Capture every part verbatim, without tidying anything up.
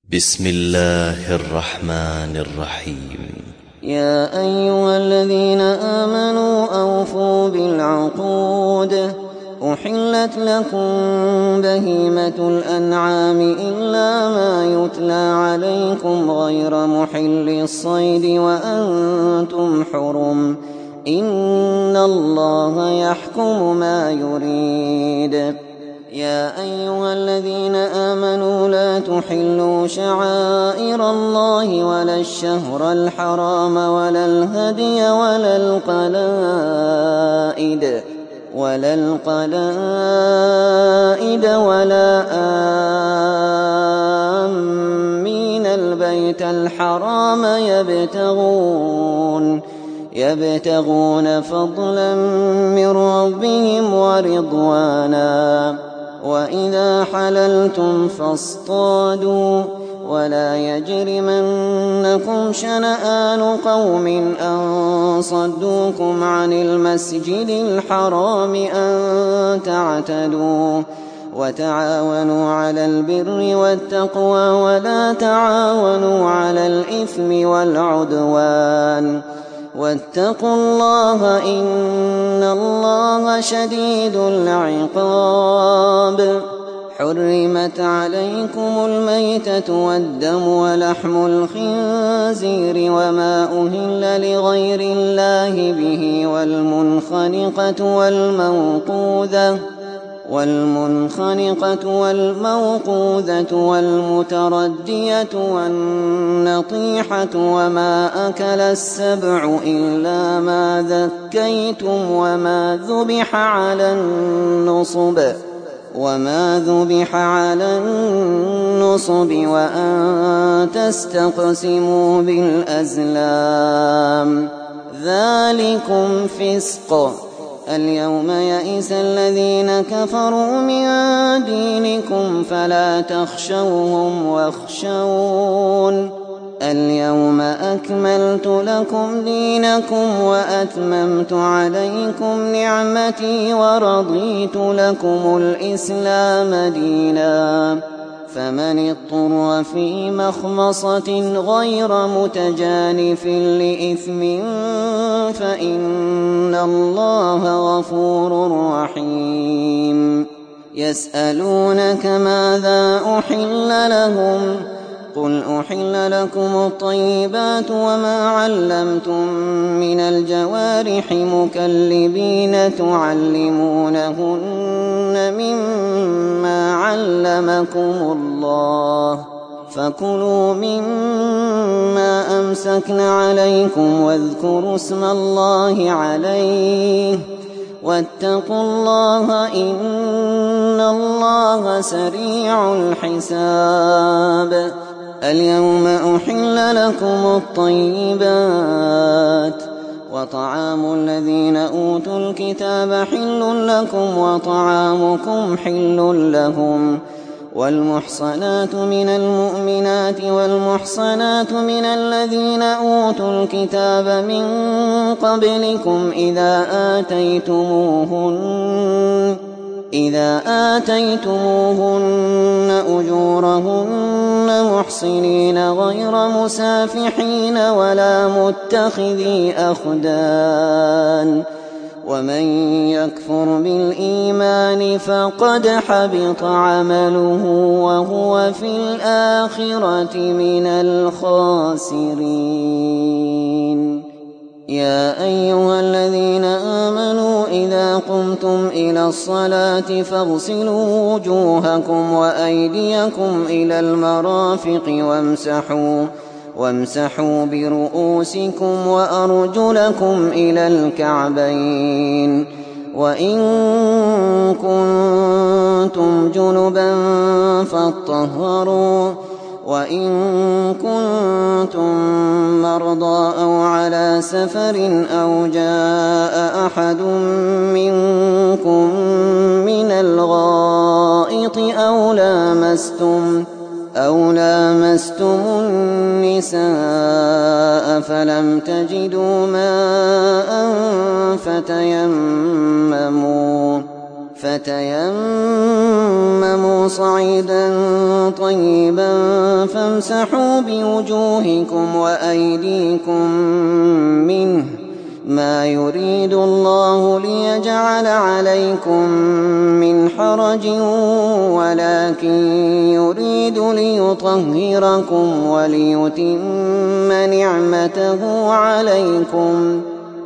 بسم الله الرحمن الرحيم. يا أيها الذين آمنوا أوفوا بالعقود. أحلت لكم بهيمة الأنعام إلا ما يتلى عليكم غير محل الصيد وأنتم حرم. إن الله يحكم ما يريد. يا أيها الذين آمنوا لا تحلوا شعائر الله ولا الشهر الحرام ولا الهدي ولا القلائد ولا القلائد ولا آمين البيت الحرام يبتغون يبتغون فضلا من ربهم ورضوانا. وإذا حللتم فاصطادوا ولا يجرمنكم شنآن قوم أن صدوكم عن المسجد الحرام أن تعتدوا. وتعاونوا على البر والتقوى ولا تعاونوا على الإثم والعدوان. واتقوا الله إن الله شديد العقاب. حرمت عليكم الميتة والدم ولحم الخنزير وما أهل لغير الله به والمنخنقة والموقوذة والمنخنقة والموقوذة والمتردية والنطيحة وما أكل السبع إلا ما ذكيتم وما ذبح على النصب وما ذبح على النصب وأن تستقسموا بالأزلام ذلكم فسق. اليوم يئس الذين كفروا من دينكم فلا تخشوهم واخشون. اليوم أكملت لكم دينكم وأتممت عليكم نعمتي ورضيت لكم الإسلام دينا. فمن اضطر في مخمصة غير متجانف لإثم فإن الله غفور رحيم. يسألونك ماذا أحل لهم قل أحل لكم الطيبات وما علمتم من الجوارح مكلبين تعلمونهن مما علمكم الله فكلوا مما أمسكن عليكم واذكروا اسم الله عليه واتقوا الله إن الله سريع الحساب. اليوم أحل لكم الطيبات وطعام الذين أوتوا الكتاب حل لكم وطعامكم حل لهم. والمحصنات من المؤمنات والمحصنات من الذين أوتوا الكتاب من قبلكم إذا آتيتموهن إذا آتيتموهن أجورهن محصنين غير مسافحين ولا متخذي أخدان. ومن يكفر بالإيمان فقد حبط عمله وهو في الآخرة من الخاسرين. يا أيها الذين آمنوا إذا قمتم إلى الصلاة فاغسلوا وجوهكم وأيديكم إلى المرافق وامسحوا وامسحوا برؤوسكم وأرجلكم إلى الكعبين. وإن كنتم جنبا فاطهروا وإن كنتم مرضى أو على سفر أو جاء أحد منكم من الغائط أو لامستم أو لامستم النساء فلم تجدوا ماء فتيمموا فتيمموا صعيدا طيبا فامسحوا بوجوهكم وأيديكم منه ما يريد الله ليجعل عليكم من حرج ولكن يريد ليطهركم وليتم نعمته عليكم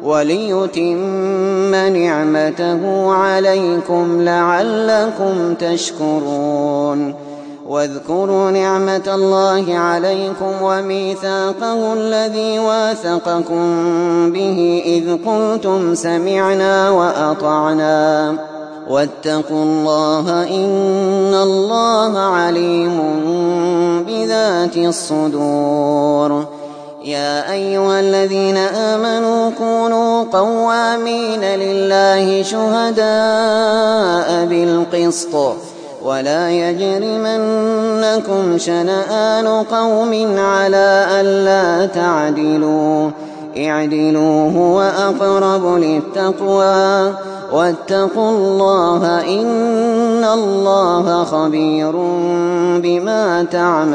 وليتم نعمته عليكم لعلكم تشكرون. واذكروا نعمة الله عليكم وميثاقه الذي واثقكم به إذ قلتم سمعنا وأطعنا واتقوا الله إن الله عليم بذات الصدور. يا أيها الذين آمنوا كونوا قوامين لله شهداء بالقسط ولا يجرمنكم شنآن قوم على ألا تعدلوا اعدلوا هو أقرب للتقوى واتقوا الله إن الله خبير بما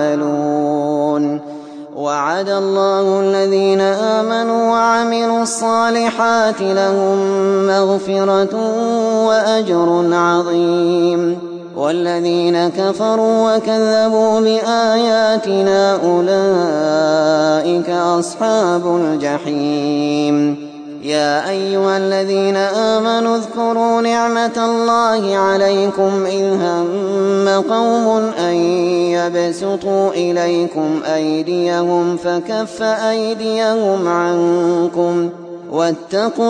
تعملون. وعد الله الذين آمنوا وعملوا الصالحات لهم مغفرة وأجر عظيم والذين كفروا وكذبوا بآياتنا أولئك أصحاب الجحيم. يا أيها الذين آمنوا اذكروا نعمة الله عليكم إذ هم قوم أن يبسطوا إليكم أيديهم فكف أيديهم عنكم واتقوا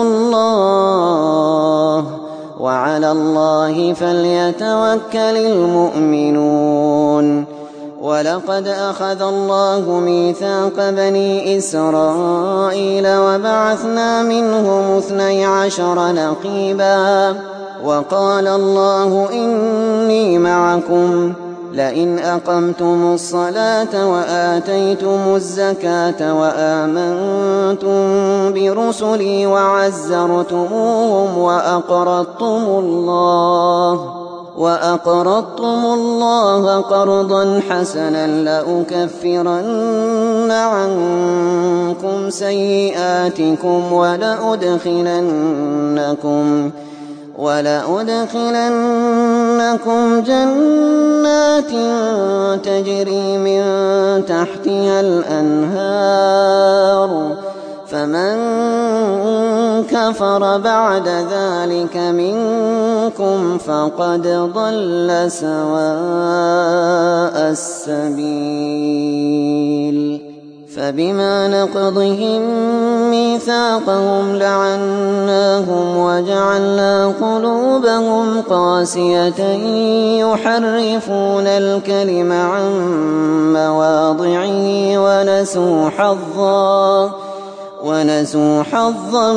الله وعلى الله فليتوكل المؤمنون. ولقد أخذ الله ميثاق بني إسرائيل وبعثنا منهم اثني عشر نقيبا وقال الله إني معكم لئن أقمتم الصلاة وآتيتم الزكاة وآمنتم برسلي وعزرتموهم وأقرضتم الله وأقرضتم الله قرضا حسنا لأكفرن عنكم سيئاتكم ولأدخلنكم ولأدخلنكم جنات تجري من تحتها الأنهار فمن كفر بعد ذلك منكم فقد ضل سواء السبيل. فبما نقضهم ميثاقهم لعناهم وجعلنا قلوبهم قاسية يحرفون الكلم عن مواضعه ونسوا حظا ونسوا حظا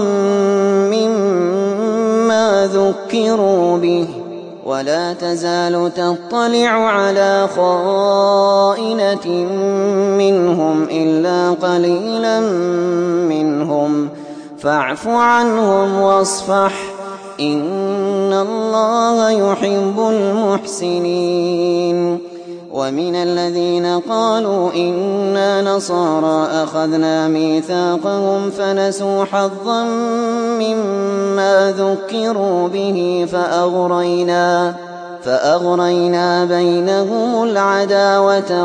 مما ذكروا به ولا تزال تطلع على خائنة منهم إلا قليلا منهم فاعف عنهم واصفح إن الله يحب المحسنين. ومن الذين قالوا إنا نصارى أخذنا ميثاقهم فنسوا حظا مما ذكروا به فأغرينا فأغرينا بينهم العداوة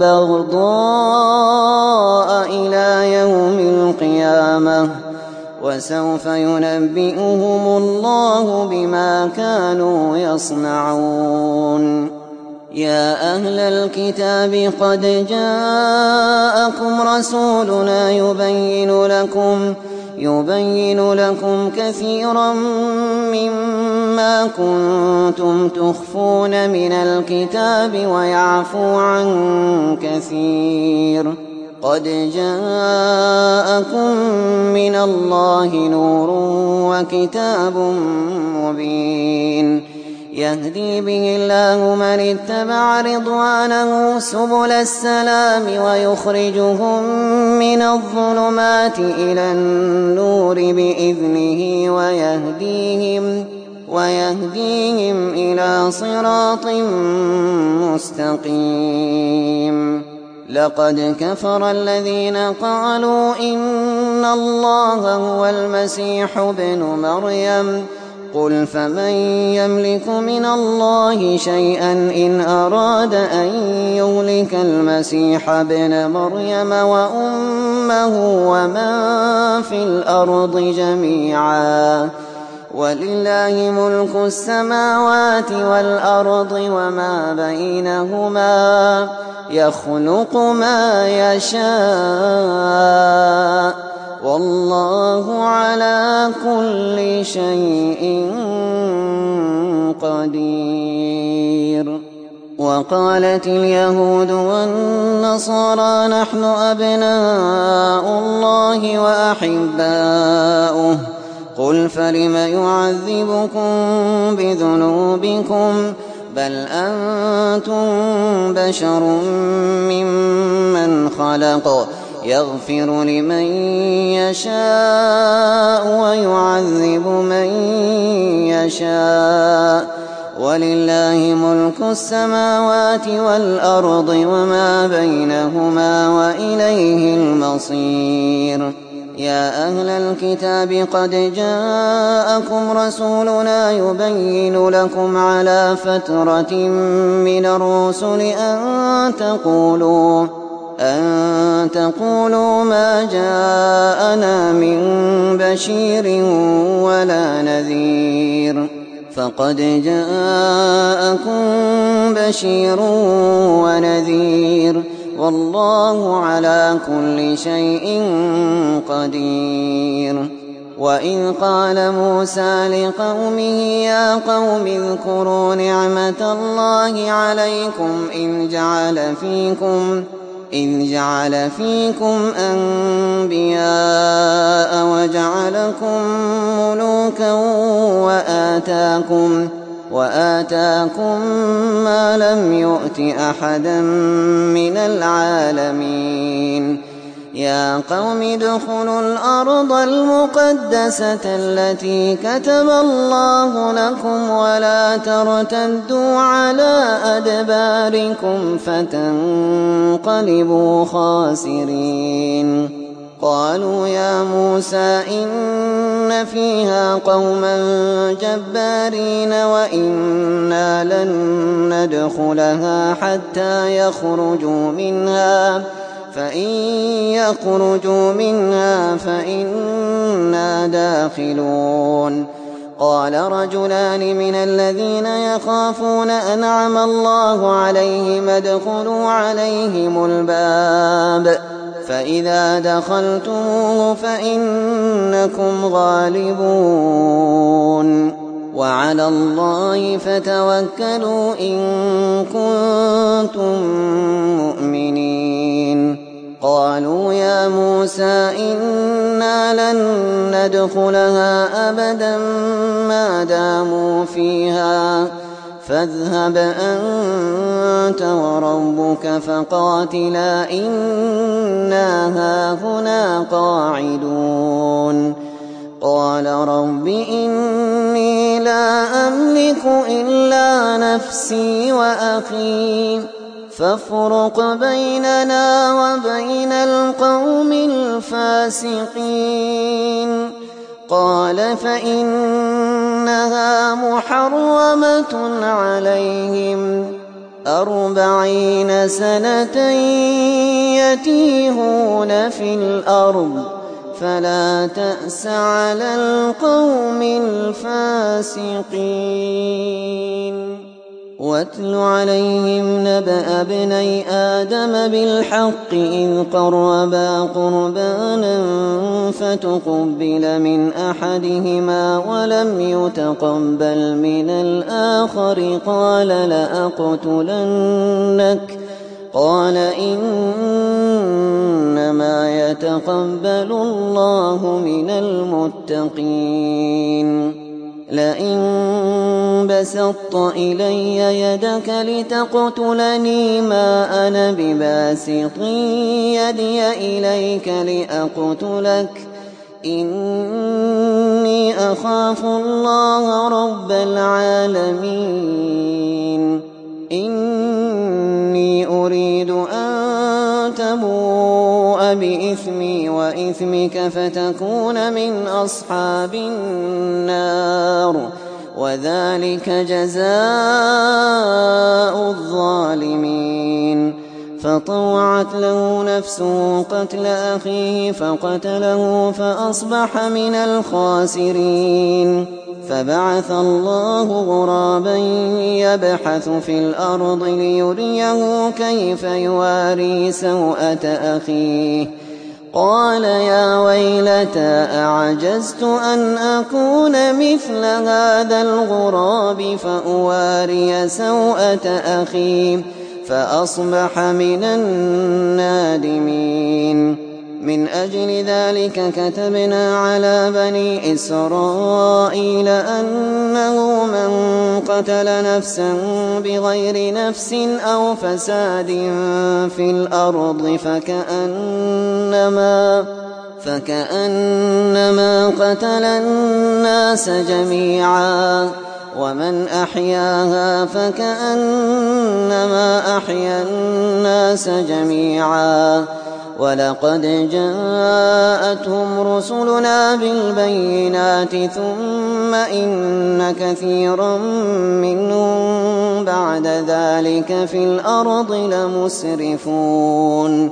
والبغضاء إلى يوم القيامة وسوف ينبئهم الله بما كانوا يصنعون. يا أهل الكتاب قد جاءكم رسولنا يبين لكم يبين لكم كثيرا مما كنتم تخفون من الكتاب ويعفو عن كثير. قد جاءكم من الله نور وكتاب مبين يهدي به الله من اتبع رضوانه سبل السلام ويخرجهم من الظلمات إلى النور بإذنه ويهديهم, ويهديهم إلى صراط مستقيم. لقد كفر الذين قالوا إن الله هو المسيح ابن مريم قل فمن يملك من الله شيئا إن أراد أن يهلك المسيح ابن مريم وأمه ومن في الأرض جميعا ولله ملك السماوات والأرض وما بينهما يخلق ما يشاء والله على كل شيء قدير. وقالت اليهود والنصارى نحن أبناء الله وأحباؤه قل فلم يعذبكم بذنوبكم بل أنتم بشر ممن خلق يغفر لمن يشاء ويعذب من يشاء ولله ملك السماوات والأرض وما بينهما وإليه المصير. يا أهل الكتاب قد جاءكم رسولنا يبين لكم على فترة من الرسل أن تقولوا أن تقولوا ما جاءنا من بشير ولا نذير فقد جاءكم بشير ونذير والله على كل شيء قدير. وإذ قال موسى لقومه يا قوم اذكروا نعمة الله عليكم إذ جعل فيكم إذ جعل فيكم أنبياء وجعلكم ملوكا وآتاكم وآتاكم ما لم يؤت أحدا من العالمين. يا قوم ادخلوا الأرض المقدسة التي كتب الله لكم ولا ترتدوا على أدباركم فتنقلبوا خاسرين. قالوا يا موسى إن فيها قوما جبارين وإنا لن ندخلها حتى يخرجوا منها فإن يخرجوا منها فإنا داخلون. قال رجلان من الذين يخافون أنعم الله عليهم ادخلوا عليهم الباب فإذا دخلتموه فإنكم غالبون وعلى الله فتوكلوا إن كنتم مؤمنين. قالوا يا موسى إنا لن ندخلها أبدا ما داموا فيها فاذهب أنت وربك فقاتلا إنا هاهنا قاعدون. قال رب إني لا أملك إلا نفسي وأخي فافرق بيننا وبين القوم الفاسقين. قال فإنها محرمة عليهم أربعين سنة يتيهون في الأرض فلا تأس على القوم الفاسقين. واتل عليهم نبأ ابني آدم بالحق إذ قربا قربانا فتقبل من أحدهما ولم يتقبل من الآخر قال لأقتلنك قال إنما يتقبل الله من المتقين. لئن بسطت إلي يدك لتقتلني ما أنا بباسط يدي إليك لأقتلك إني أخاف الله رب العالمين إني أريد أن تبوء بإثمي وإثمك فتكون من أصحاب النار وذلك جزاء الظالمين فطوعت له نفسه قتل أخيه فقتله فأصبح من الخاسرين فبعث الله غرابا يبحث في الأرض ليريه كيف يواري سوءة أخيه قال يا ويلتى أعجزت أن أكون مثل هذا الغراب فأواري سوءة أخي فأصبح من النادمين من أجل ذلك كتبنا على بني إسرائيل أنه من قتل نفسا بغير نفس أو فساد في الأرض فكأنما فكأنما قتل الناس جميعا ومن أحياها فكأنما أحيا الناس جميعا ولقد جاءتهم رسلنا بالبينات ثم إن كثيرا منهم بعد ذلك في الأرض لمسرفون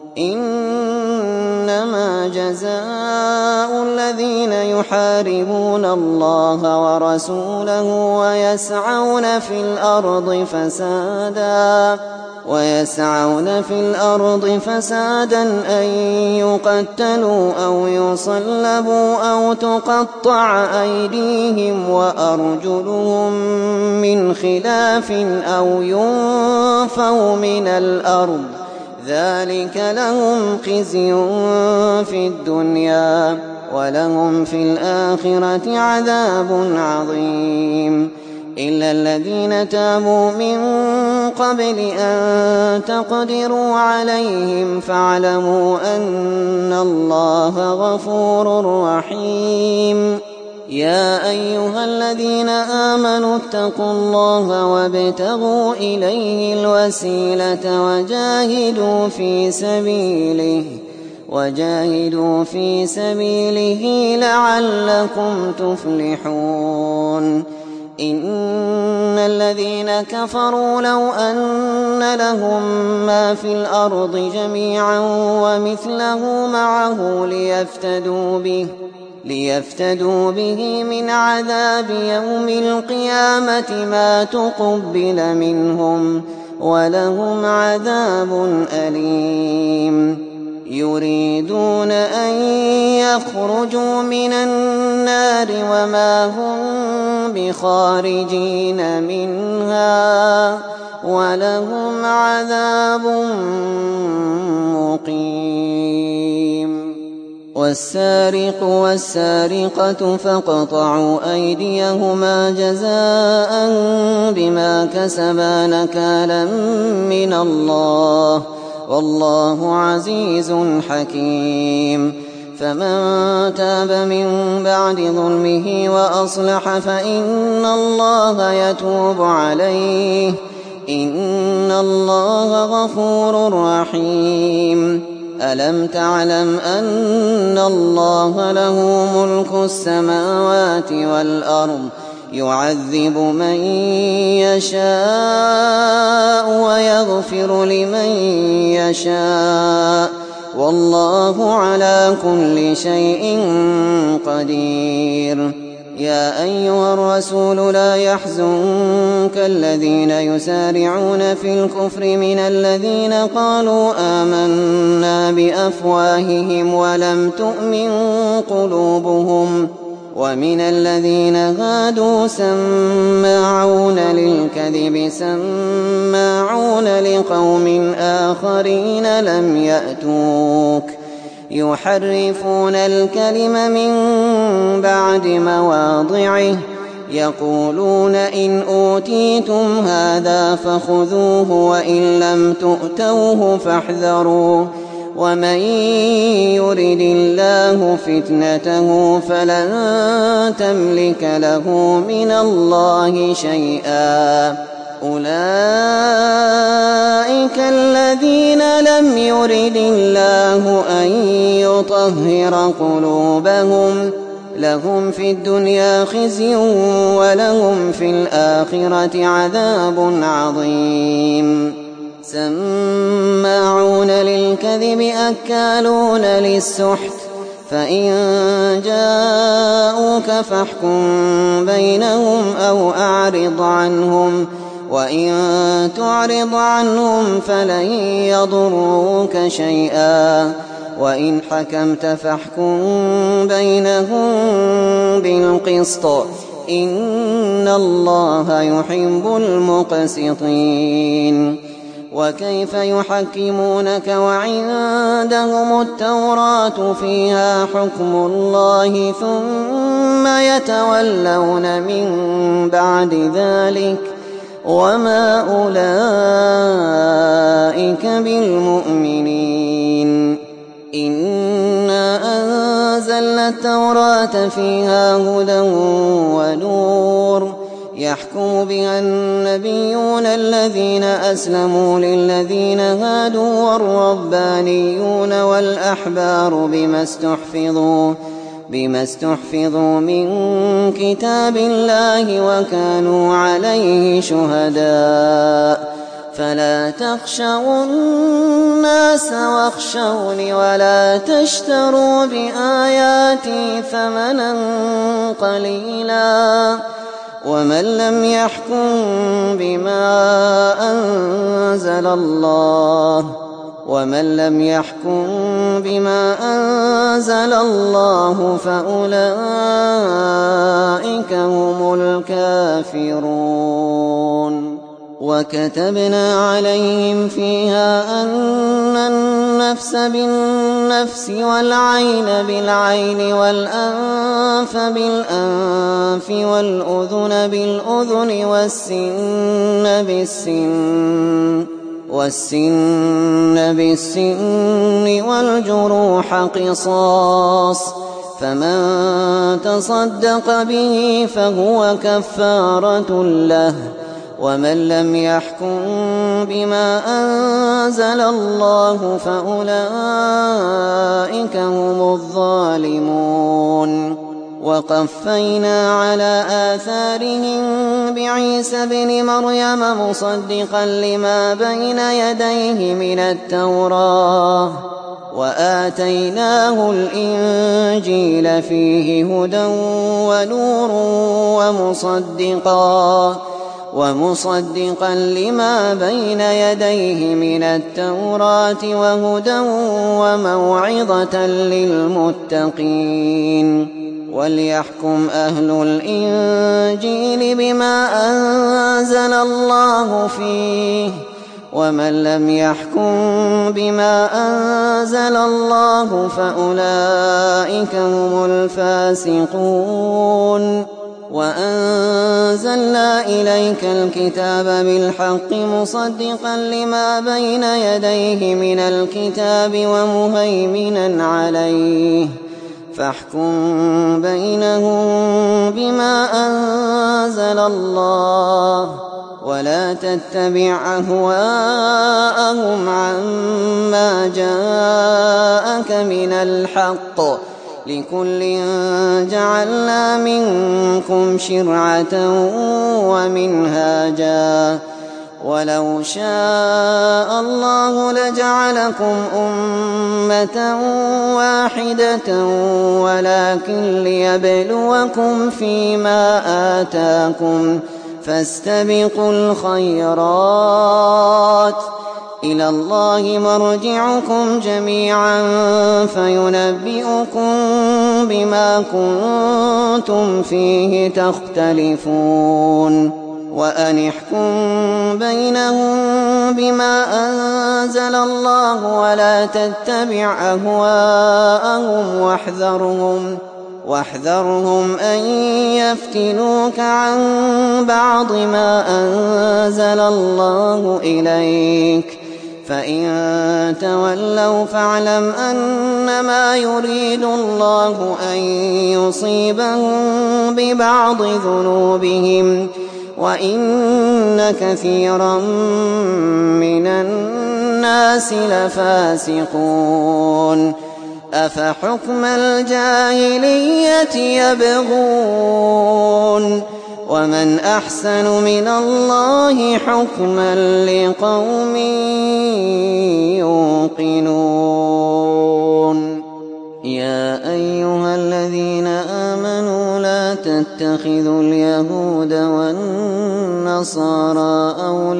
إنما جزاء الذين يحاربون الله ورسوله ويسعون في الأرض فسادا ويسعون في الأرض فسادا أن يقتلوا أو يصلبوا أو تقطع أيديهم وأرجلهم من خلاف أو ينفوا من الأرض ذلك لهم خزي في الدنيا ولهم في الآخرة عذاب عظيم إلا الذين تابوا من قبل أن تقدروا عليهم فاعلموا أن الله غفور رحيم يا أيها الذين آمنوا اتقوا الله وابتغوا إليه الوسيلة وجاهدوا في سبيله وجاهدوا في سبيله لعلكم تفلحون إن الذين كفروا لو أن لهم ما في الأرض جميعا ومثله معه ليفتدوا به ليفتدوا به من عذاب يوم القيامة ما تقبل منهم ولهم عذاب أليم يريدون أن يخرجوا من النار وما هم بخارجين منها ولهم عذاب مقيم والسارق والسارقة فاقطعوا أيديهما جزاء بما كسبا نكالا من الله والله عزيز حكيم فمن تاب من بعد ظلمه وأصلح فإن الله يتوب عليه إن الله غفور رحيم ألم تعلم أن الله له ملك السماوات والأرض يعذب من يشاء ويغفر لمن يشاء والله على كل شيء قدير يا أيها الرسول لا يحزنك الذين يسارعون في الكفر من الذين قالوا آمنا بأفواههم ولم تؤمن قلوبهم ومن الذين هادوا سماعون للكذب سماعون لقوم آخرين لم يأتوك يحرفون الكلم من بعد مواضعه يقولون إن أوتيتم هذا فخذوه وإن لم تؤتوه فاحذروا ومن يرد الله فتنته فلن تملك له من الله شيئا أولئك الذين لم يرد الله أن يطهر قلوبهم لهم في الدنيا خزي ولهم في الآخرة عذاب عظيم سماعون للكذب أكالون للسحت فإن جاءوك فاحكم بينهم أو أعرض عنهم وإن تعرض عنهم فلن يضروك شيئا وإن حكمت فاحكم بينهم بالقسط إن الله يحب المقسطين وكيف يحكمونك وعندهم التوراة فيها حكم الله ثم يتولون من بعد ذلك وما أولئك بالمؤمنين إنا أنزلنا التوراة فيها هدى ونور يحكم بها النبيون الذين أسلموا للذين هادوا والربانيون والأحبار بما استحفظوا بما استحفظوا من كتاب الله وكانوا عليه شهداء فلا تخشوا الناس واخشوني ولا تشتروا بآياتي ثمنا قليلا ومن لم يحكم بما أنزل الله ومن لم يحكم بما أنزل الله فأولئك هم الكافرون وكتبنا عليهم فيها أن النفس بالنفس والعين بالعين والأنف بالأنف والأذن بالأذن والسن بالسن والسن بالسن والجروح قصاص فمن تصدق به فهو كفارة له ومن لم يحكم بما أنزل الله فأولئك هم الظالمون وقفينا على آثارهم بعيسى ابن مريم مصدقا لما بين يديه من التوراة وآتيناه الإنجيل فيه هدى ونور ومصدقا ومصدقا لما بين يديه من التوراة وهدى وموعظة للمتقين وليحكم أهل الإنجيل بما أنزل الله فيه ومن لم يحكم بما أنزل الله فأولئك هم الفاسقون وأنزلنا إليك الكتاب بالحق مصدقا لما بين يديه من الكتاب ومهيمنا عليه فاحكم بينهم بما أنزل الله ولا تتبع أهواءهم عما جاءك من الحق لكل جعلنا منكم شرعة ومنهاجا ولو شاء الله لجعلكم أمة واحدة ولكن ليبلوكم فيما آتاكم فاستبقوا الخيرات إلى الله مرجعكم جميعا فينبئكم بما كنتم فيه تختلفون وأن احكم بينهم بما أنزل الله ولا تتبع أهواءهم واحذرهم واحذرهم أن يفتنوك عن بعض ما أنزل الله إليك فإن تولوا فاعلم أنما يريد الله أن يصيبهم ببعض ذنوبهم وإن كثيرا من الناس لفاسقون أفحكم الجاهلية يبغون ومن أحسن من الله حكما لقوم يوقنون يا أيها الذين آمنوا لا تتخذوا اليهود والنصارى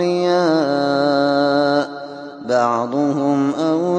أولياء بعضهم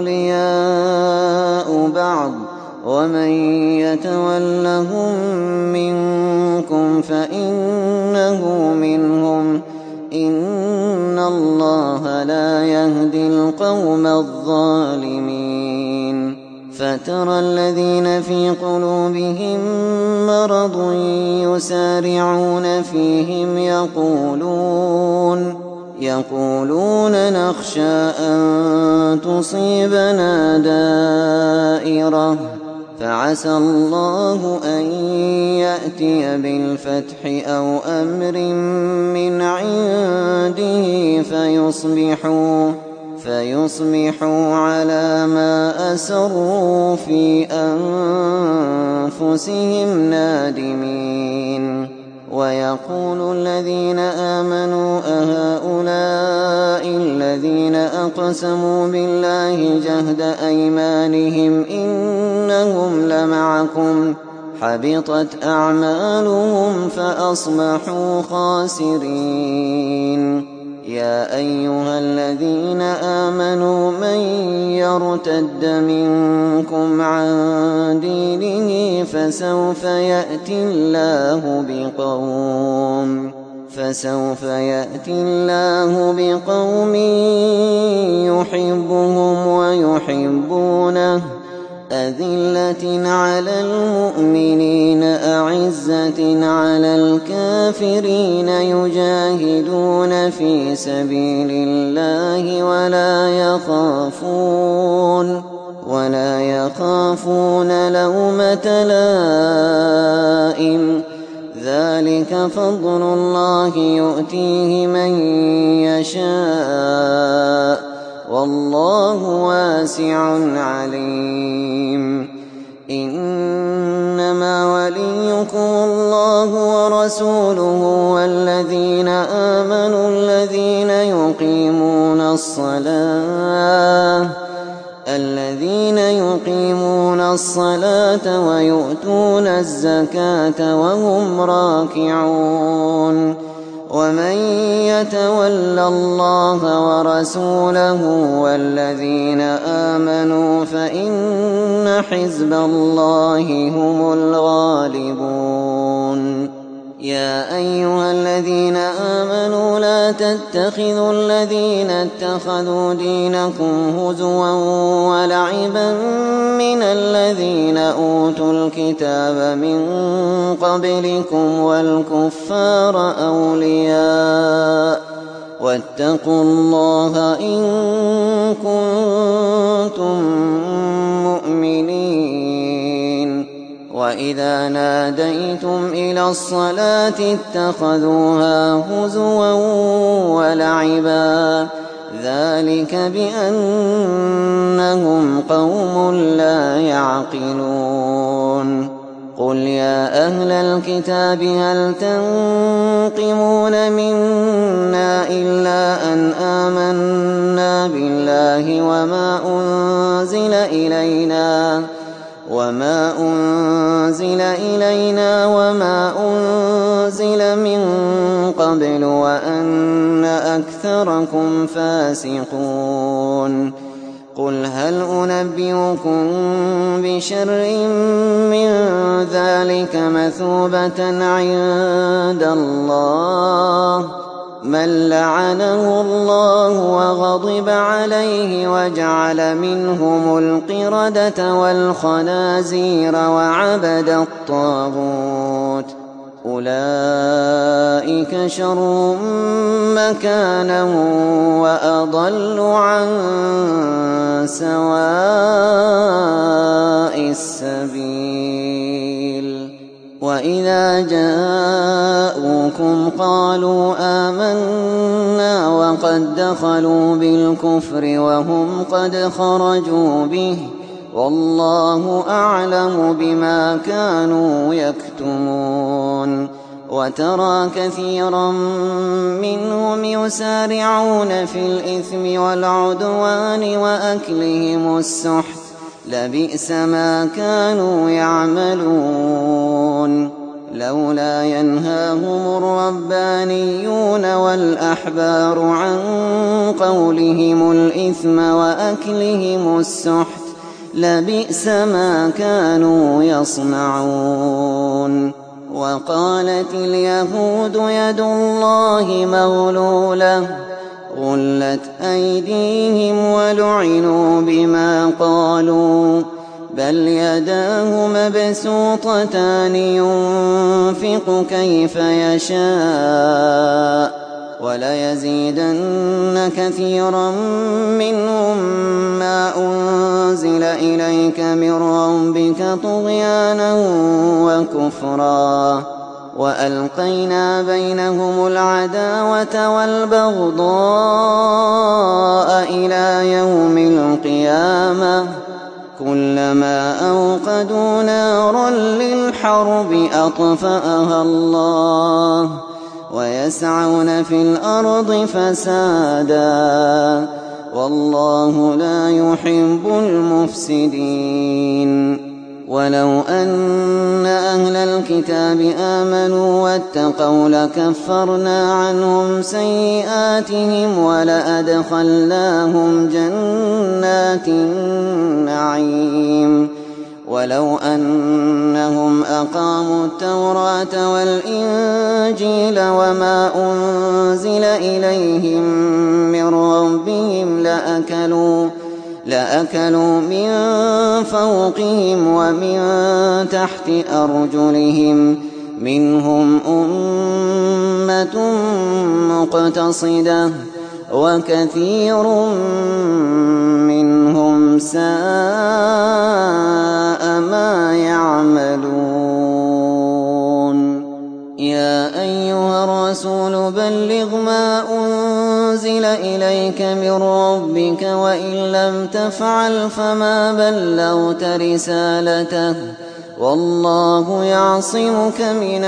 أولياء بعض ومن يتولهم منكم فإنه منهم إن الله لا يهدي القوم الظالمين فترى الذين في قلوبهم مرض يسارعون فيهم يقولون يقولون نخشى أن تصيبنا دائرة فعسى الله أن يأتي بالفتح أو أمر من عنده فيصبحوا فيصبحوا على ما أسروا في أنفسهم نادمين ويقول الذين آمنوا أهؤلاء الذين أقسموا بالله جهد أيمانهم إنهم لمعكم حبطت أعمالهم فأصبحوا خاسرين يا أيها الذين آمنوا من يرتد منكم عن دينه فسوف يأتي الله بقوم فسوف يأتي الله بقوم يحبهم ويحبونه أذلة على المؤمنين أعزة على الكافرين يجاهدون في سبيل الله ولا يخافون ولا يخافون لومة لائم ذلك فضل الله يؤتيه من يشاء والله واسع عليم إنما وليكم الله ورسوله والذين آمنوا الذين يقيمون الصلاة الذين يقيمون الصلاة ويؤتون الزكاة وهم راكعون ومن يتول الله ورسوله والذين آمنوا فإن حزب الله هم الغالبون يا أيها الذين آمنوا لا تتخذوا الذين اتخذوا دينكم هزوا ولعبا من الذين أوتوا الكتاب من قبلكم والكفار أولياء واتقوا الله إن كنتم مؤمنين وإذا ناديتم إلى الصلاة اتخذوها هزوا ولعبا ذلك بأنهم قوم لا يعقلون قل يا أهل الكتاب هل تنقمون منا إلا أن آمنا بالله وما أنزل إلينا وما أنزل إلينا وما أنزل من قبل وأن أكثركم فاسقون قل هل أنبئكم بشر من ذلك مثوبة عند الله من لعنه الله وغضب عليه وجعل منهم القردة والخنازير وعبد الطاغوت أولئك شر مكانا وأضل عن سواء السبيل وإذا جاءوكم قالوا آمنا وقد دخلوا بالكفر وهم قد خرجوا به والله أعلم بما كانوا يكتمون وترى كثيرا منهم يسارعون في الإثم والعدوان وأكلهم السحت لبئس ما كانوا يعملون لولا ينهاهم الربانيون والأحبار عن قولهم الإثم وأكلهم السحت لبئس ما كانوا يصنعون وقالت اليهود يد الله مغلولة غلت أيديهم ولعنوا بما قالوا بل يداه مبسوطتان ينفق كيف يشاء وليزيدن كثيرا منهم ما أنزل إليك من ربك طغيانا وكفرا وألقينا بينهم العداوة والبغضاء إلى يوم القيامة كلما أوقدوا نارا للحرب أطفأها الله ويسعون في الأرض فسادا والله لا يحب المفسدين ولو أن أهل الكتاب آمنوا واتقوا لكفرنا عنهم سيئاتهم ولأدخلناهم جنات النعيم ولو أنهم أقاموا التوراة والإنجيل وما أنزل إليهم من ربهم لأكلوا لأكلوا من فوقهم ومن تحت أرجلهم منهم أمة مقتصدة وكثير منهم ساء ما يعملون يا أيها الرسول بلغ ما أنزل إليك من ربك وإن لم تفعل فما بلغت رسالته والله يعصمك من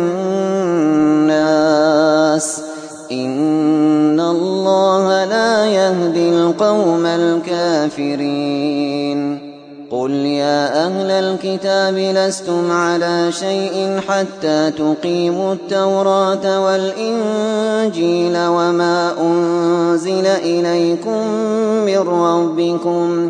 الناس إن الله لا يهدي القوم الكافرين قل يا أهل الكتاب لستم على شيء حتى تقيموا التوراة والإنجيل وما أنزل إليكم من ربكم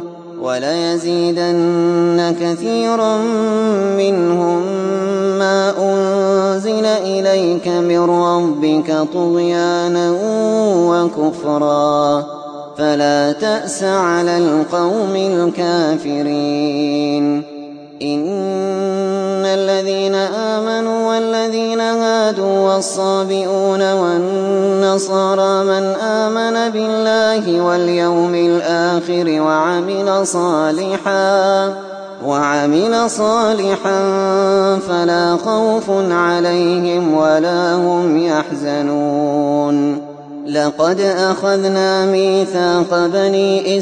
وليزيدن كثيرا منهم ما أنزل إليك من ربك طغيانا وكفرا فلا تأس على القوم الكافرين إن الذين آمنوا والذين هادوا والصابئون والنصارى من آمن بالله واليوم الآخر وعمل صالحا وعمل صالحا فلا خوف عليهم ولا هم يحزنون لقد أخذنا ميثاق بني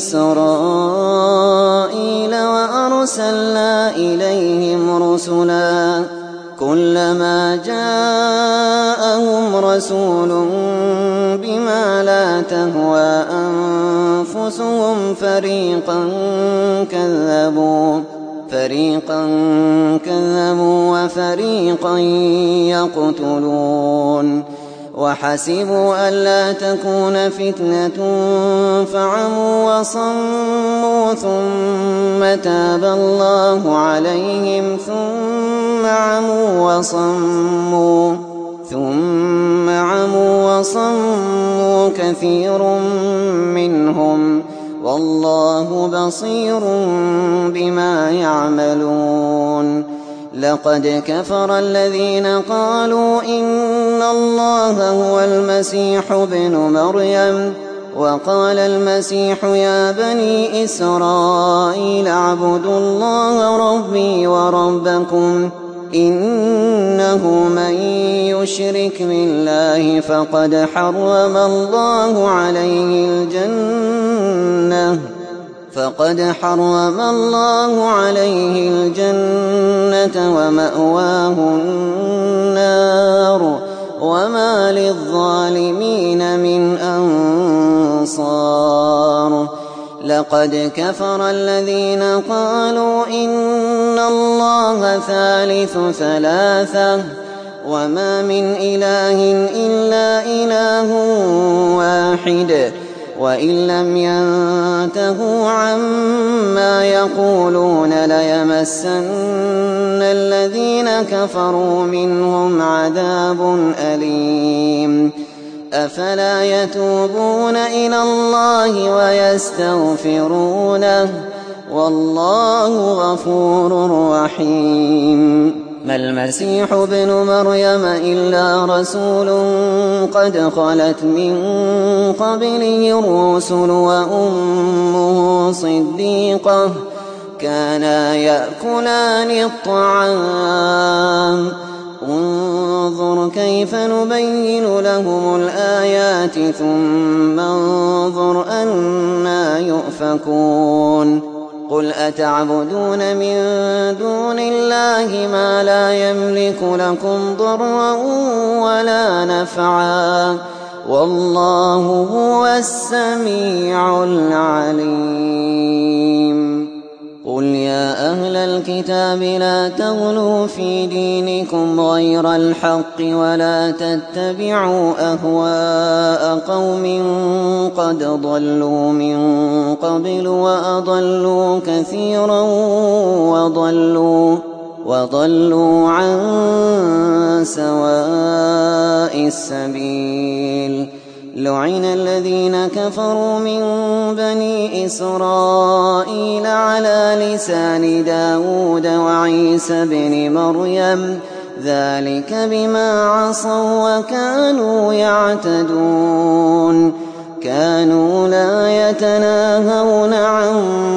إسرائيل وأرسلنا إليهم رسلا كلما جاءهم رسول بما لا تهوى أنفسهم فريقا كذبوا فريقا كذبوا وفريقا يقتلون وحسبوا ألا تكون فتنة فعموا وصموا ثم تاب الله عليهم ثم عموا وصموا ثم عموا وصموا كثير منهم والله بصير بما يعملون لقد كفر الذين قالوا إن الله هو المسيح ابن مريم وقال المسيح يا بني إسرائيل اعبدوا الله ربي وربكم إنه من يشرك بالله فقد حرم الله عليه الجنة فقد حرم الله عليه الجنة ومأواه النار وما للظالمين من أنصار لقد كفر الذين قالوا إن الله ثالث ثلاثة وما من إله إلا إله واحد وإن لم ينتهوا عما يقولون ليمسن الذين كفروا منهم عذاب أليم أفلا يتوبون إلى الله ويستغفرونه والله غفور رحيم ما المسيح ابن مريم إلا رسول قد خلت من قبله الرسل وأمه صديقة كانا يأكلان الطعام انظر كيف نبين لهم الآيات ثم انظر أنا يؤفكون قل أتعبدون من دون الله ما لا يملك لكم ضرا ولا نفعا والله هو السميع العليم قل يا أهل الكتاب لا تغلوا في دينكم غير الحق ولا تتبعوا أهواء قوم قد ضلوا من قبل وأضلوا كثيرا وضلوا وضلوا عن سواء السبيل لعن الذين كفروا من بني إسرائيل على لسان داود وعيسى بن مريم ذلك بما عصوا وكانوا يعتدون كانوا لا يتناهون عن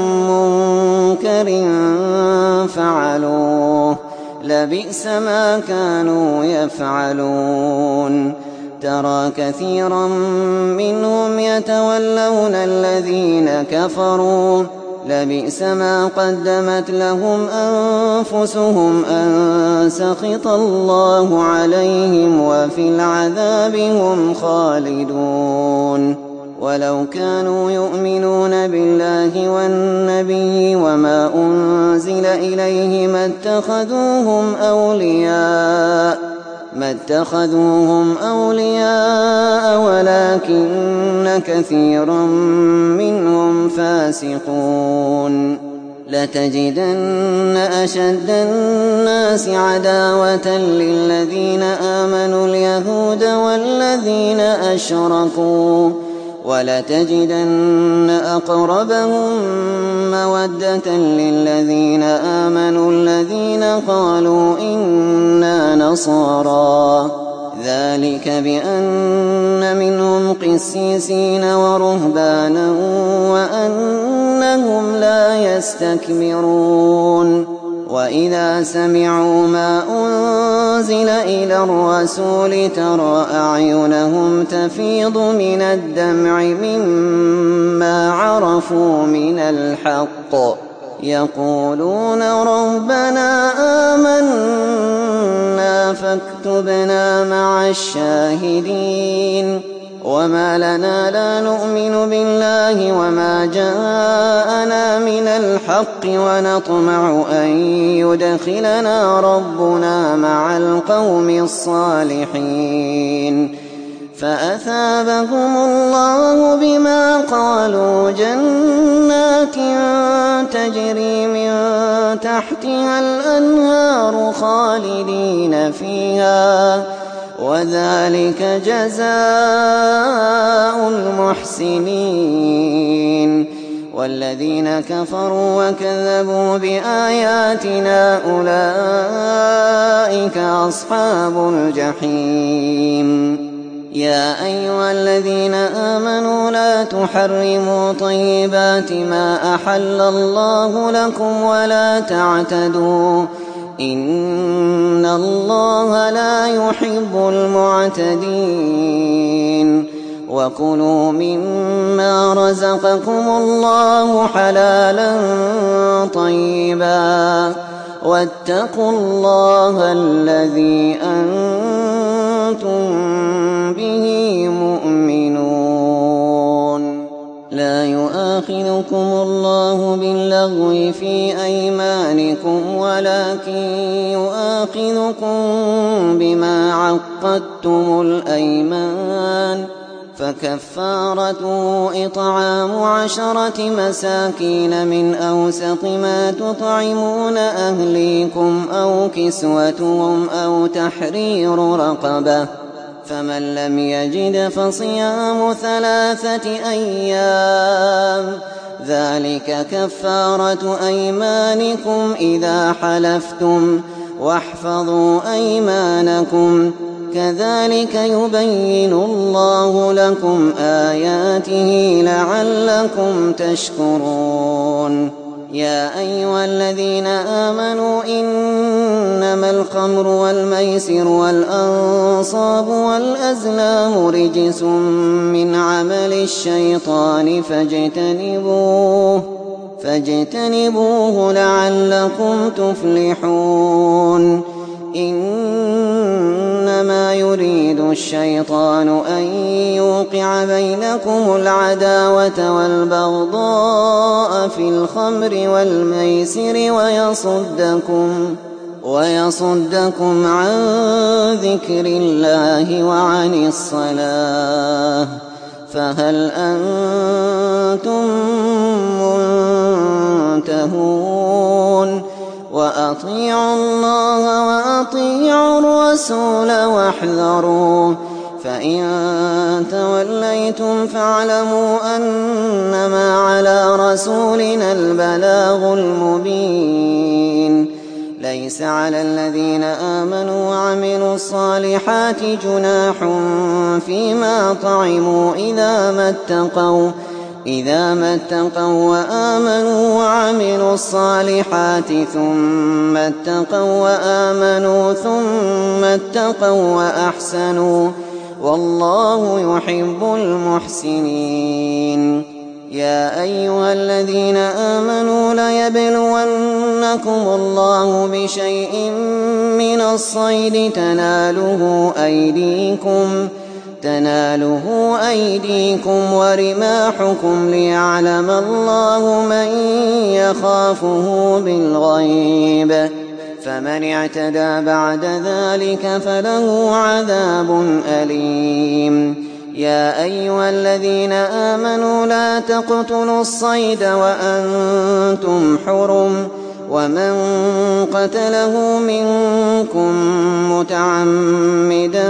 منكر فعلوه لبئس ما كانوا يفعلون ترى كثيرا منهم يتولون الذين كفروا لبئس ما قدمت لهم أنفسهم أن سخط الله عليهم وفي العذاب هم خالدون ولو كانوا يؤمنون بالله والنبي وما أنزل إليه ما اتخذوهم أولياء ما اتخذوهم أولياء ولكن كثيرا منهم فاسقون لتجدن أشد الناس عداوة للذين آمنوا اليهود والذين أشركوا ولتجدن أقربهم مودة للذين آمنوا الذين قالوا إنا نصارى ذلك بأن منهم قسيسين ورهبانا وأنهم لا يستكبرون وإذا سمعوا ما أنزل إلى الرسول ترى أعينهم تفيض من الدمع مما عرفوا من الحق يقولون ربنا آمنا فاكتبنا مع الشاهدين وما لنا لا نؤمن بالله وما جاءنا من الحق ونطمع أن يدخلنا ربنا مع القوم الصالحين فأثابهم الله بما قالوا جنات تجري من تحتها الأنهار خالدين فيها وذلك جزاء المحسنين والذين كفروا وكذبوا بآياتنا أولئك أصحاب الجحيم. يا أيها الذين آمنوا لا تحرموا طيبات ما أحل الله لكم ولا تعتدوا إن الله لا يحب المعتدين. وكلوا مما رزقكم الله حلالا طيبا واتقوا الله الذي أنتم به مؤمنون. لا يؤاخذكم الله باللغو في أيمانكم ولكن يؤاخذكم بما عقدتم الأيمان فكفارته إطعام عشرة مساكين من أوسط ما تطعمون أهليكم أو كسوتهم أو تحرير رقبة فمن لم يجد فصيام ثلاثة أيام ذلك كفارة أيمانكم إذا حلفتم واحفظوا أيمانكم كذلك يبين الله لكم آياته لعلكم تشكرون. يا أيها الذين آمنوا إنما الخمر والميسر والأنصاب والأزلام رجس من عمل الشيطان فاجتنبوه فاجتنبوه لعلكم تفلحون. إنما يريد الشيطان أن يوقع بينكم العداوة والبغضاء في الخمر والميسر ويصدكم ويصدكم عن ذكر الله وعن الصلاة فهل أنتم منتهون؟ وأطيعوا الله وأطيعوا الرسول واحذروا فإن توليتم فاعلموا أنما على رسولنا البلاغ المبين. ليس على الذين آمنوا وعملوا الصالحات جناح فيما طعموا إذا ما اتقوا إذا ما اتقوا وآمنوا وعملوا الصالحات ثم اتقوا وآمنوا ثم اتقوا وأحسنوا والله يحب المحسنين. يا أيها الذين آمنوا ليبلونكم الله بشيء من الصيد تناله أيديكم تناله أيديكم ورماحكم ليعلم الله من يخافه بالغيب فمن اعتدى بعد ذلك فله عذاب أليم. يا أيها الذين آمنوا لا تقتلوا الصيد وأنتم حرم ومن قتله منكم متعمدا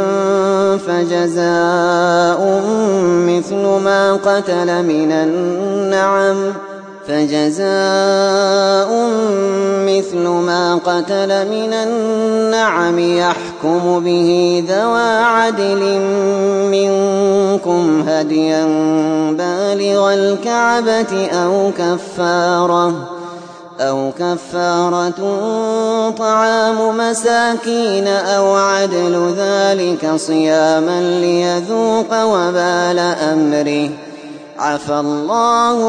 فجزاء مثل ما قتل من النعم فجزاء مثل ما قتل من النعم يحكم به ذوى عدل منكم هديا بالغ الكعبة أو كفارة أو كفارة طعام مساكين أو عدل ذلك صياما ليذوق وبال أمره عفى الله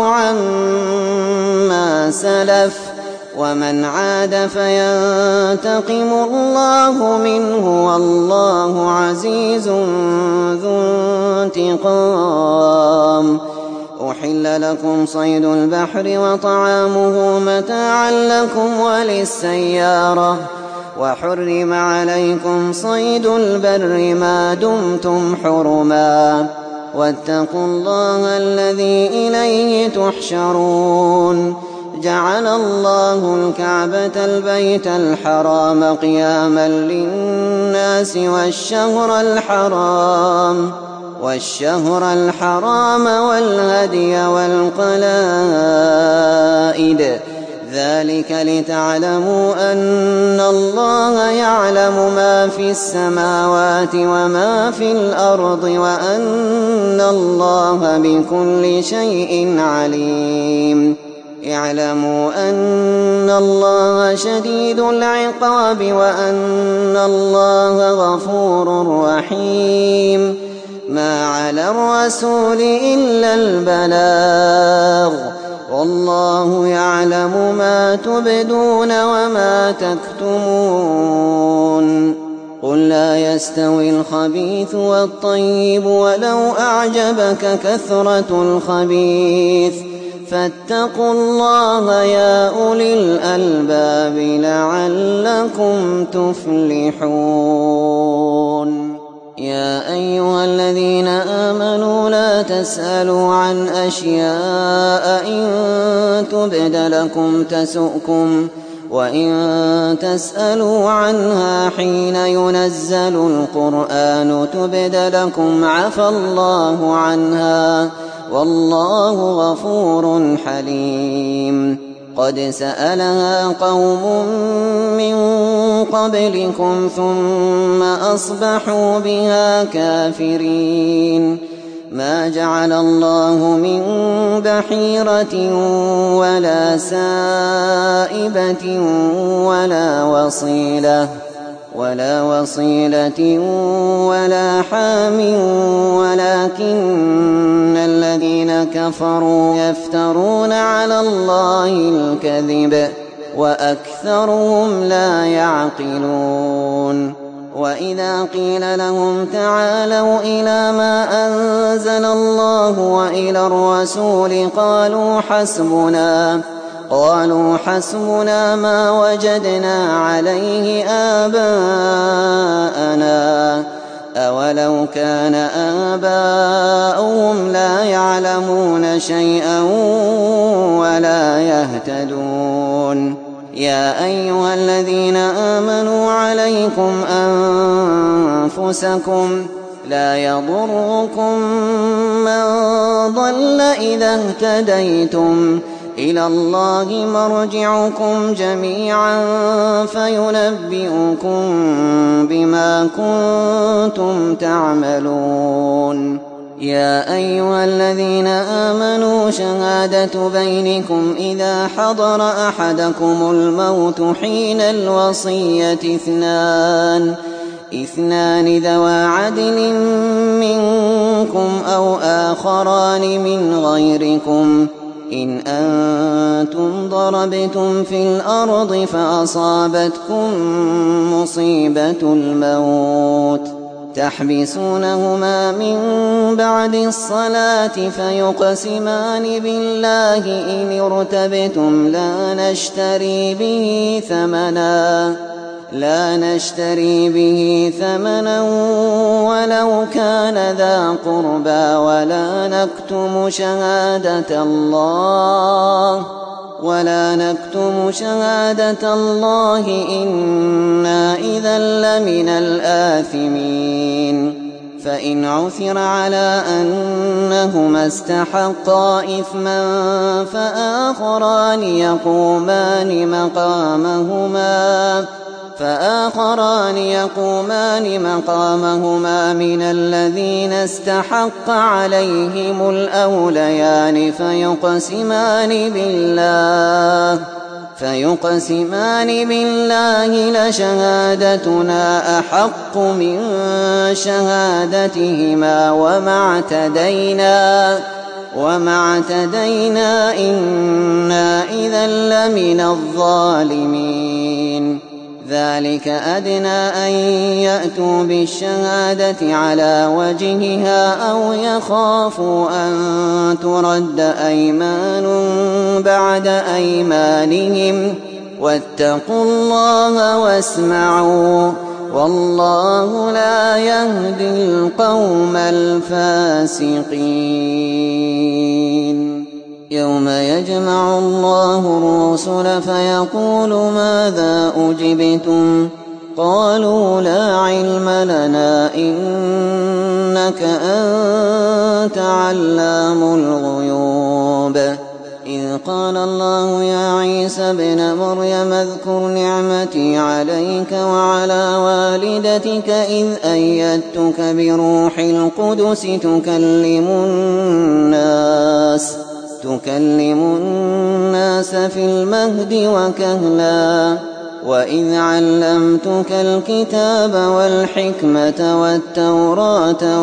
عما سلف ومن عاد فينتقم الله منه والله عزيز ذو انتقام. أحل لكم صيد البحر وطعامه متاعا لكم وللسيارة وحرم عليكم صيد البر ما دمتم حرما واتقوا الله الذي إليه تحشرون. جعل الله الكعبة البيت الحرام قياما للناس والشهر الحرام والشهر الحرام والهدي والقلائد ذلك لتعلموا أن الله يعلم ما في السماوات وما في الأرض وأن الله بكل شيء عليم. اعلموا أن الله شديد العقاب وأن الله غفور رحيم. ما على الرسول إلا البلاغ والله يعلم ما تبدون وما تكتمون. قل لا يستوي الخبيث والطيب ولو أعجبك كثرة الخبيث فاتقوا الله يا أولي الألباب لعلكم تفلحون. يا أيها الذين آمنوا لا تسألوا عن أشياء إن تبد لكم تسؤكم وإن تسألوا عنها حين ينزل القرآن تبد لكم عفى الله عنها والله غفور حليم. قد سألها قوم من قبلكم ثم أصبحوا بها كافرين. ما جعل الله من بحيرة ولا سائبة ولا وصيلة ولا وصيلة ولا حام ولكن الذين كفروا يفترون على الله الكذب وأكثرهم لا يعقلون. وإذا قيل لهم تعالوا إلى ما أنزل الله وإلى الرسول قالوا حسبنا قالوا حسبنا ما وجدنا عليه آباءنا أولو كان آباؤهم لا يعلمون شيئا ولا يهتدون. يا أيها الذين آمنوا عليكم أنفسكم لا يضركم من ضل إذا اهتديتم إلى الله مرجعكم جميعا فينبئكم بما كنتم تعملون. يا أيها الذين آمنوا شهادة بينكم إذا حضر أحدكم الموت حين الوصية اثنان اثنان ذوى عدل منكم أو آخران من غيركم إن أنتم ضربتم في الأرض فأصابتكم مصيبة الموت تحبسونهما من بعد الصلاة فيقسمان بالله إن ارتبتم لا نشتري به ثمنا لا نشتري به ثمنا ولو كان ذا قربى ولا نكتم شهادة الله ولا نكتم شهادة الله إنا إذا لمن الآثمين. فإن عثر على أنهما استحقا إثما فآخران يقومان مقامهما فآخران يقومان مقامهما من الذين استحق عليهم الأوليان فيقسمان بالله فيقسمان بالله لشهادتنا أحق من شهادتهما وما اعتدينا وما اعتدينا إنا إذا لمن الظالمين. ذلك أدنى أن يأتوا بالشهادة على وجهها أو يخافوا أن ترد أيمان بعد أيمانهم واتقوا الله واسمعوا والله لا يهدي القوم الفاسقين. يوم يجمع الله الرسل فيقول ماذا أجبتم قالوا لا علم لنا إنك أنت علام الغيوب إذ قال الله يا عيسى ابن مريم اذكر نعمتي عليك وعلى والدتك إذ أيدتك بروح القدس تكلم الناس تكلم الناس في المهد وكهلا وإذ علمتك الكتاب والحكمة والتوراة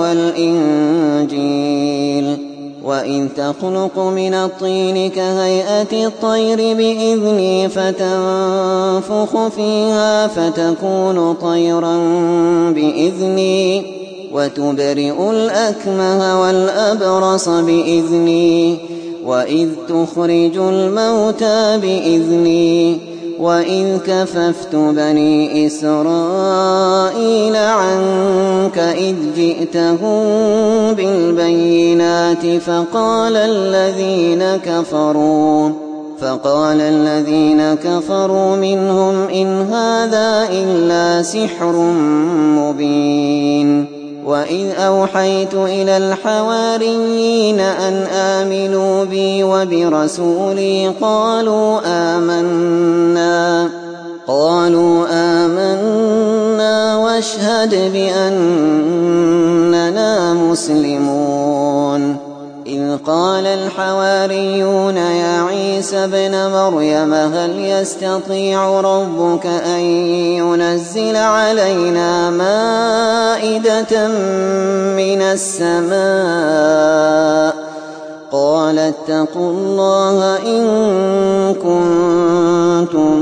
والإنجيل وإذ تخلق من الطين كهيئة الطير بإذني فتنفخ فيها فتكون طيرا بإذني وتبرئ الأكمه والأبرص بإذني وإذ تخرج الموتى بإذني وإذ كففت بني إسرائيل عنك إذ جئتهم بالبينات فقال الذين كفروا فقال الذين كفروا منهم إن هذا إلا سحر مبين وإذ أوحيت إلى الحواريين أن آمنوا بي وبرسولي قالوا آمنا قالوا آمنا واشهد بأننا مسلمون إذ قال الحواريون يا عيسى ابن مريم هل يستطيع ربك أن ينزل علينا مائدة من السماء قال اتقوا الله إن كنتم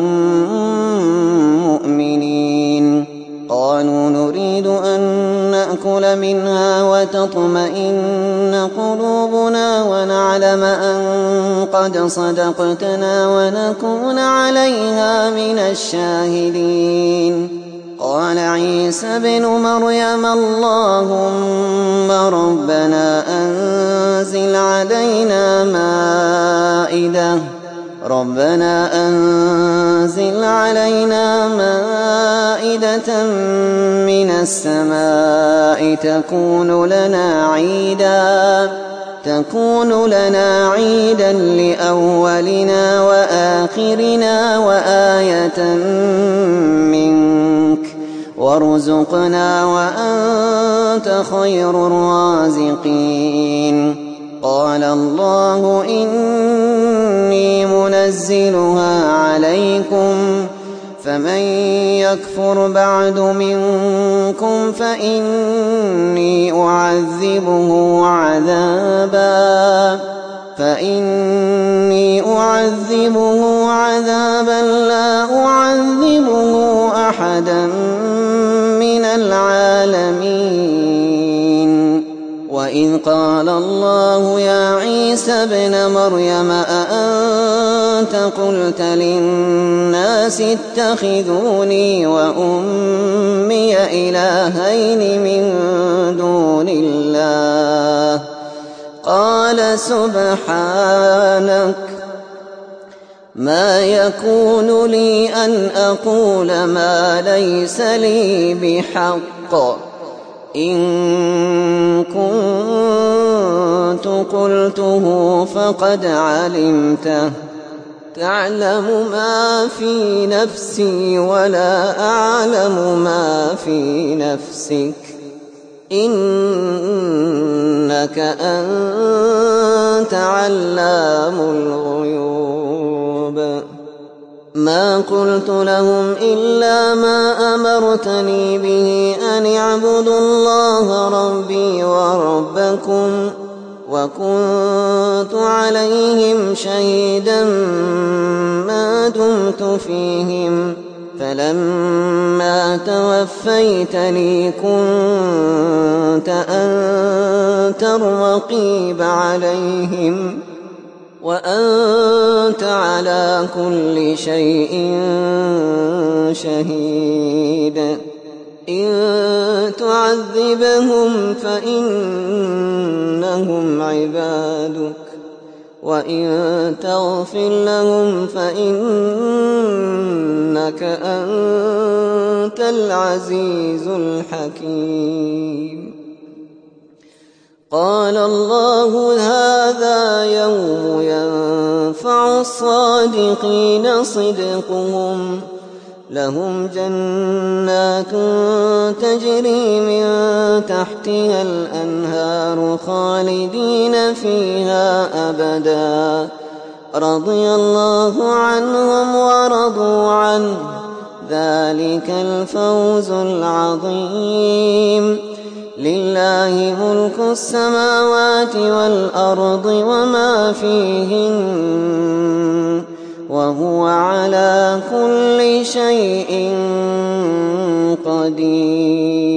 مؤمنين قالوا نريد أن نأكل منها وتطمئن قلوبنا ونعلم أن قد صدقتنا ونكون عليها من الشاهدين قال عيسى ابن مريم اللهم ربنا أنزل علينا مائدة ربنا أنزل علينا مائدة من السماء تكون لنا عيدا تكون لنا عيدا لأولنا وآخرنا وآية منك وارزقنا وأنت خير الرازقين قال الله إني منزلها عليكم فمن يكفر بعد منكم فإني أعذبه عذابا فإني أعذبه عذابا لا أعذبه أحدا من العالمين وإذ قال الله يا عيسى ابن مريم أأنت قلت للناس اتخذوني وأمي إلهين من دون الله قال سبحانك ما يكون لي أن أقول ما ليس لي بحق إن كنت قلته فقد علمته تعلم ما في نفسي ولا أعلم ما في نفسك إنك أنت علام الغيوب ما قلت لهم إلا ما أمرتني به أن اعبدوا الله ربي وربكم وكنت عليهم شهيدا ما دمت فيهم فلما توفيتني كنت أنت الرقيب عليهم وأنت على كل شيء شهيد إن تعذبهم فإنهم عبادك وإن تغفر لهم فإنك أنت العزيز الحكيم. قال الله هذا يوم ينفع الصادقين صدقهم، لهم جنات تجري من تحتها الأنهار خالدين فيها أبدا، رضي الله عنهم ورضوا عنه، ذلك الفوز العظيم. لله ملك السماوات والأرض وما فيهن، وهو على كل شيء قدير.